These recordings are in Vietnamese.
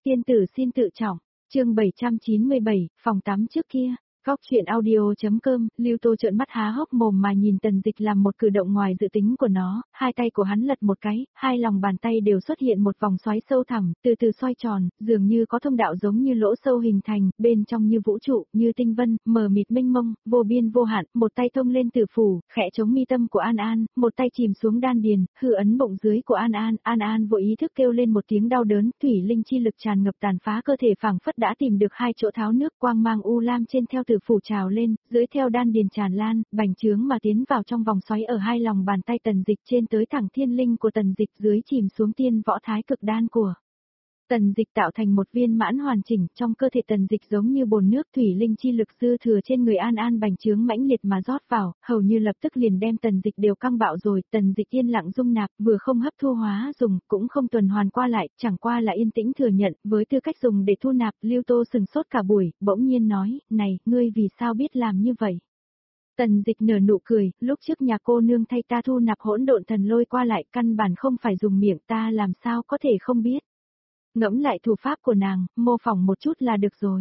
Tiên tử xin tự trọng, chương 797, phòng tắm trước kia. Góc chuyện audio.com, Lưu Tô trợn mắt há hốc mồm mà nhìn Tần Dịch làm một cử động ngoài dự tính của nó, hai tay của hắn lật một cái, hai lòng bàn tay đều xuất hiện một vòng xoáy sâu thẳm, từ từ xoay tròn, dường như có thông đạo giống như lỗ sâu hình thành, bên trong như vũ trụ, như tinh vân, mờ mịt mênh mông, vô biên vô hạn, một tay thông lên tử phủ, khẽ chống mi tâm của An An, một tay chìm xuống đan điền, hư ấn bụng dưới của An An, An An vô ý thức kêu lên một tiếng đau đớn, thủy linh chi lực tràn ngập tàn phá cơ thể phảng phất đã tìm được hai chỗ tháo nước, quang mang u lam trên theo tử phủ trào lên, dưới theo đan điền tràn lan, bành trướng mà tiến vào trong vòng xoáy ở hai lòng bàn tay Tần Dịch, trên tới thẳng thiên linh của Tần Dịch, dưới chìm xuống tiên võ thái cực đan của Tần Dịch, tạo thành một viên mãn hoàn chỉnh. Trong cơ thể Tần Dịch giống như bồn nước, thủy linh chi lực dư thừa trên người An An bành trướng mãnh liệt mà rót vào, hầu như lập tức liền đem Tần Dịch đều căng bạo rồi. Tần Dịch yên lặng dung nạp, vừa không hấp thu hóa dùng, cũng không tuần hoàn qua lại, chẳng qua là yên tĩnh thừa nhận. Với tư cách dùng để thu nạp, Lưu Tô sừng sốt cả buổi, bỗng nhiên nói, này, ngươi vì sao biết làm như vậy? Tần Dịch nở nụ cười, lúc trước nhà cô nương thay ta thu nạp hỗn độn thần lôi qua lại, căn bản không phải dùng miệng, ta làm sao có thể không biết. Ngẫm lại thủ pháp của nàng, mô phỏng một chút là được rồi.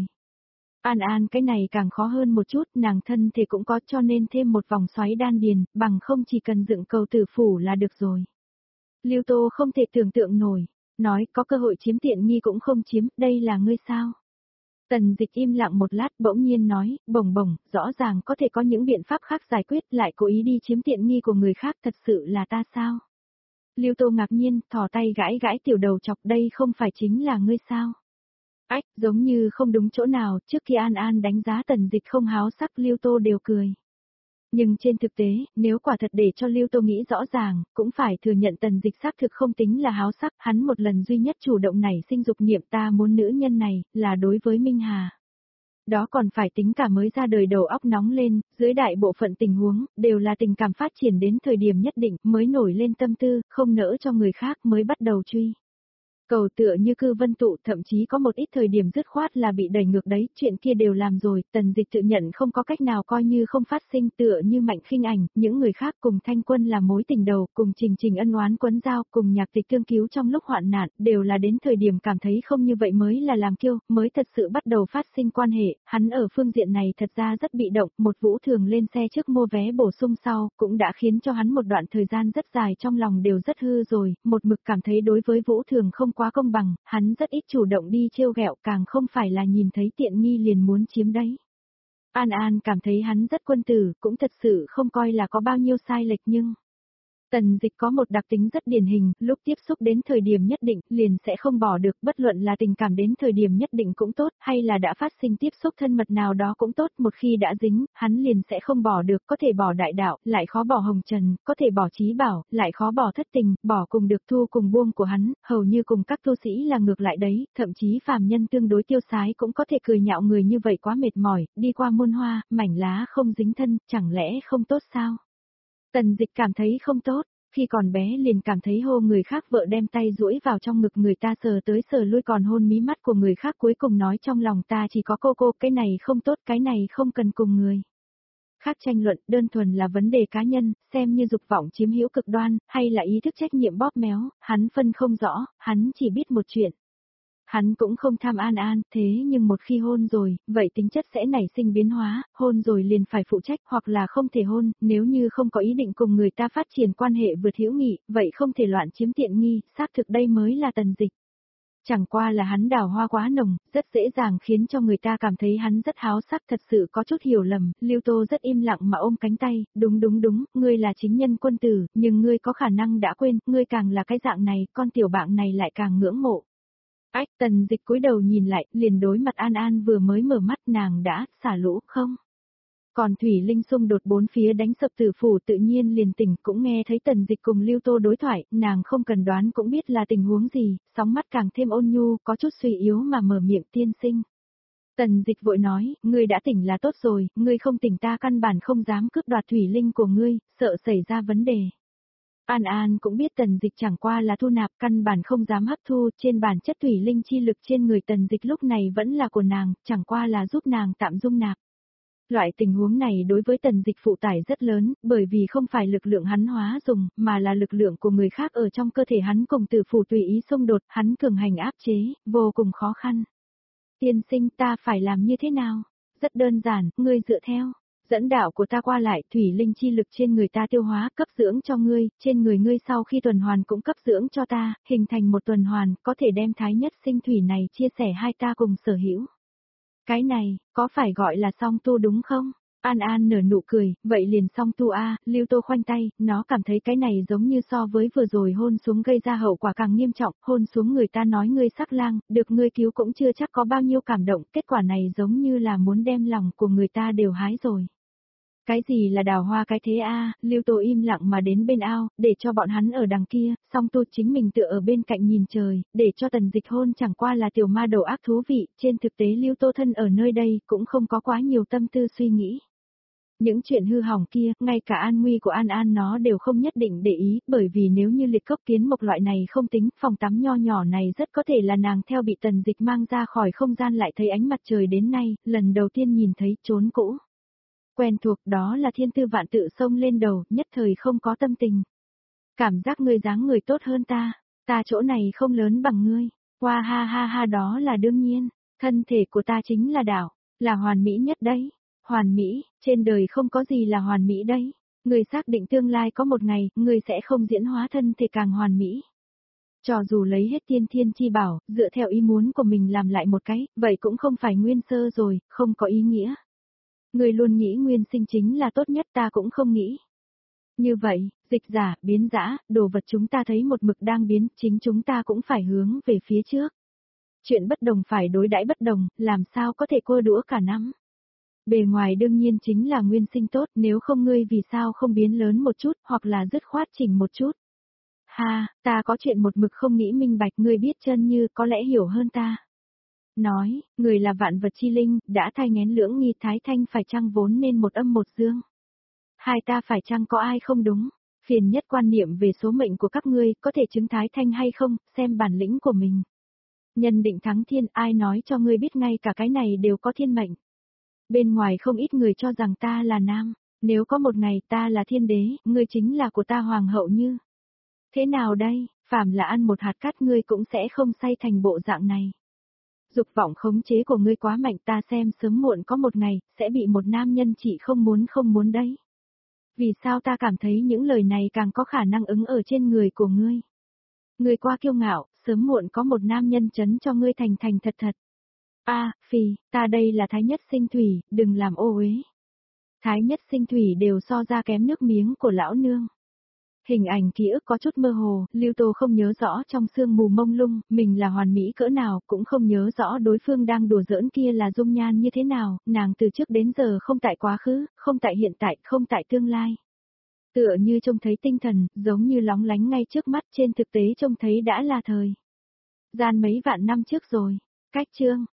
An An, cái này càng khó hơn một chút, nàng thân thể cũng có, cho nên thêm một vòng xoáy đan điền, bằng không chỉ cần dựng cầu tử phủ là được rồi. Lưu Tô không thể tưởng tượng nổi, nói có cơ hội chiếm tiện nghi cũng không chiếm, đây là ngươi sao? Tần Dịch im lặng một lát, bỗng nhiên nói, bổng bổng, rõ ràng có thể có những biện pháp khác giải quyết, lại cố ý đi chiếm tiện nghi của người khác, thật sự là ta sao? Lưu Tô ngạc nhiên, thò tay gãi gãi tiểu đầu chọc, đây không phải chính là ngươi sao? Ách, giống như không đúng chỗ nào, trước khi An An đánh giá Tần Dịch không háo sắc, Lưu Tô đều cười. Nhưng trên thực tế, nếu quả thật để cho Lưu Tô nghĩ rõ ràng, cũng phải thừa nhận Tần Dịch xác thực không tính là háo sắc, hắn một lần duy nhất chủ động nảy sinh dục niệm ta muốn nữ nhân này, là đối với Minh Hà. Đó còn phải tính cả mới ra đời đầu óc nóng lên, dưới đại bộ phận tình huống, đều là tình cảm phát triển đến thời điểm nhất định mới nổi lên tâm tư, không nỡ cho người khác mới bắt đầu truy. Cầu tựa như cư vân tụ, thậm chí có một ít thời điểm dứt khoát là bị đẩy ngược đấy, chuyện kia đều làm rồi, Tần Dịch tự nhận không có cách nào coi như không phát sinh, tựa như Mạnh Khinh Ảnh, những người khác cùng Thanh Quân là mối tình đầu, cùng Trình Trình ân oán quấn giao, cùng Nhạc Tịch tương cứu trong lúc hoạn nạn, đều là đến thời điểm cảm thấy không như vậy mới là làm kiêu, mới thật sự bắt đầu phát sinh quan hệ. Hắn ở phương diện này thật ra rất bị động, một Vũ Thường lên xe trước mua vé bổ sung sau, cũng đã khiến cho hắn một đoạn thời gian rất dài trong lòng đều rất hư rồi, một mực cảm thấy đối với Vũ Thường không quá công bằng, hắn rất ít chủ động đi trêu ghẹo, càng không phải là nhìn thấy tiện nghi liền muốn chiếm đấy. An An cảm thấy hắn rất quân tử, cũng thật sự không coi là có bao nhiêu sai lệch, nhưng Tần Dịch có một đặc tính rất điển hình, lúc tiếp xúc đến thời điểm nhất định, liền sẽ không bỏ được, bất luận là tình cảm đến thời điểm nhất định cũng tốt, hay là đã phát sinh tiếp xúc thân mật nào đó cũng tốt, một khi đã dính, hắn liền sẽ không bỏ được, có thể bỏ đại đạo, lại khó bỏ hồng trần, có thể bỏ trí bảo, lại khó bỏ thất tình, bỏ cùng được thu cùng buông của hắn, hầu như cùng các tu sĩ là ngược lại đấy, thậm chí phàm nhân tương đối tiêu sái cũng có thể cười nhạo người như vậy quá mệt mỏi, đi qua muôn hoa, mảnh lá không dính thân, chẳng lẽ không tốt sao? Tần Dịch cảm thấy không tốt, khi còn bé liền cảm thấy hô người khác vợ đem tay duỗi vào trong ngực người ta sờ tới sờ lui còn hôn mí mắt của người khác, cuối cùng nói trong lòng ta chỉ có cô, cái này không tốt, cái này không cần cùng người khác tranh luận, đơn thuần là vấn đề cá nhân, xem như dục vọng chiếm hữu cực đoan, hay là ý thức trách nhiệm bóp méo, hắn phân không rõ, hắn chỉ biết một chuyện. Hắn cũng không tham An An, thế nhưng một khi hôn rồi, vậy tính chất sẽ nảy sinh biến hóa, hôn rồi liền phải phụ trách, hoặc là không thể hôn, nếu như không có ý định cùng người ta phát triển quan hệ vượt hữu nghị, vậy không thể loạn chiếm tiện nghi, xác thực đây mới là Tần Dịch. Chẳng qua là hắn đào hoa quá nồng, rất dễ dàng khiến cho người ta cảm thấy hắn rất háo sắc, thật sự có chút hiểu lầm. Lưu Tô rất im lặng mà ôm cánh tay, đúng, ngươi là chính nhân quân tử, nhưng ngươi có khả năng đã quên, ngươi càng là cái dạng này, con tiểu bạn này lại càng ngưỡng mộ. Ách, Tần Dịch cúi đầu nhìn lại, liền đối mặt An An vừa mới mở mắt, nàng đã xả lũ không? Còn Thủy Linh xung đột bốn phía đánh sập tử phủ, tự nhiên liền tỉnh, cũng nghe thấy Tần Dịch cùng Lưu Tô đối thoại, nàng không cần đoán cũng biết là tình huống gì, sóng mắt càng thêm ôn nhu, có chút suy yếu mà mở miệng, tiên sinh. Tần Dịch vội nói, ngươi đã tỉnh là tốt rồi, ngươi không tỉnh ta căn bản không dám cướp đoạt Thủy Linh của ngươi, sợ xảy ra vấn đề. An An cũng biết Tần Dịch chẳng qua là thu nạp, căn bản không dám hấp thu, trên bản chất thủy linh chi lực trên người Tần Dịch lúc này vẫn là của nàng, chẳng qua là giúp nàng tạm dung nạp. Loại tình huống này đối với Tần Dịch phụ tải rất lớn, bởi vì không phải lực lượng hắn hóa dùng, mà là lực lượng của người khác ở trong cơ thể hắn cùng tử phủ tùy ý xung đột, hắn cường hành áp chế, vô cùng khó khăn. Tiên sinh, ta phải làm như thế nào? Rất đơn giản, ngươi dựa theo dẫn đạo của ta qua lại, thủy linh chi lực trên người ta tiêu hóa, cấp dưỡng cho ngươi, trên người ngươi sau khi tuần hoàn cũng cấp dưỡng cho ta, hình thành một tuần hoàn, có thể đem thái nhất sinh thủy này chia sẻ hai ta cùng sở hữu. Cái này, có phải gọi là song tu đúng không? An An nở nụ cười, vậy liền song tu a. Lưu Tô khoanh tay, nó cảm thấy cái này giống như so với vừa rồi hôn xuống gây ra hậu quả càng nghiêm trọng, hôn xuống người ta nói ngươi sắc lang, được ngươi cứu cũng chưa chắc có bao nhiêu cảm động, kết quả này giống như là muốn đem lòng của người ta đều hái rồi. Cái gì là đào hoa cái thế a? Lưu Tô im lặng mà đến bên ao, để cho bọn hắn ở đằng kia, song tu chính mình tựa ở bên cạnh nhìn trời, để cho Tần Dịch hôn chẳng qua là tiểu ma đầu ác thú vị, trên thực tế Lưu Tô thân ở nơi đây cũng không có quá nhiều tâm tư suy nghĩ. Những chuyện hư hỏng kia, ngay cả an nguy của An An nó đều không nhất định để ý, bởi vì nếu như liệt cốc kiến mộc loại này không tính, phòng tắm nho nhỏ này rất có thể là nàng theo bị Tần Dịch mang ra khỏi không gian lại thấy ánh mặt trời đến nay, lần đầu tiên nhìn thấy chốn cũ. Quen thuộc đó là thiên tư vạn tự xông lên đầu, nhất thời không có tâm tình. Cảm giác ngươi dáng người tốt hơn ta chỗ này không lớn bằng ngươi, qua ha ha ha đó là đương nhiên, thân thể của ta chính là đảo, là hoàn mỹ nhất đấy. Hoàn mỹ, trên đời không có gì là hoàn mỹ đấy. Ngươi xác định tương lai có một ngày, ngươi sẽ không diễn hóa thân thể càng hoàn mỹ. Cho dù lấy hết tiên thiên chi bảo, dựa theo ý muốn của mình làm lại một cái, vậy cũng không phải nguyên sơ rồi, không có ý nghĩa. Ngươi luôn nghĩ nguyên sinh chính là tốt nhất, ta cũng không nghĩ. Như vậy, dịch giả, biến dã, đồ vật chúng ta thấy một mực đang biến, chính chúng ta cũng phải hướng về phía trước. Chuyện bất đồng phải đối đãi bất đồng, làm sao có thể cua đũa cả nắm. Bề ngoài đương nhiên chính là nguyên sinh tốt, nếu không ngươi vì sao không biến lớn một chút, hoặc là dứt khoát chỉnh một chút. Ha, ta có chuyện một mực không nghĩ minh bạch, ngươi biết chân như có lẽ hiểu hơn ta. Nói, người là vạn vật chi linh, đã thai nghén lưỡng nghi thái thanh phải chăng vốn nên một âm một dương. Hai ta phải chăng có ai không đúng, phiền nhất quan niệm về số mệnh của các ngươi, có thể chứng thái thanh hay không, xem bản lĩnh của mình. Nhân định thắng thiên, ai nói cho ngươi biết ngay cả cái này đều có thiên mệnh. Bên ngoài không ít người cho rằng ta là nam, nếu có một ngày ta là thiên đế, ngươi chính là của ta hoàng hậu như. Thế nào đây, phàm là ăn một hạt cát ngươi cũng sẽ không say thành bộ dạng này. Dục vọng khống chế của ngươi quá mạnh, ta xem sớm muộn có một ngày, sẽ bị một nam nhân chỉ không muốn đấy. Vì sao ta cảm thấy những lời này càng có khả năng ứng ở trên người của ngươi. Ngươi quá kiêu ngạo, sớm muộn có một nam nhân chấn cho ngươi thành thật. Phi, ta đây là thái nhất sinh thủy, đừng làm ô uế. Thái nhất sinh thủy đều so ra kém nước miếng của lão nương. Hình ảnh ký ức có chút mơ hồ, Lưu Tô không nhớ rõ trong sương mù mông lung, mình là hoàn mỹ cỡ nào, cũng không nhớ rõ đối phương đang đùa giỡn kia là dung nhan như thế nào, nàng từ trước đến giờ không tại quá khứ, không tại hiện tại, không tại tương lai. Tựa như trông thấy tinh thần, giống như lóng lánh ngay trước mắt, trên thực tế trông thấy đã là thời gian mấy vạn năm trước rồi. Cách chương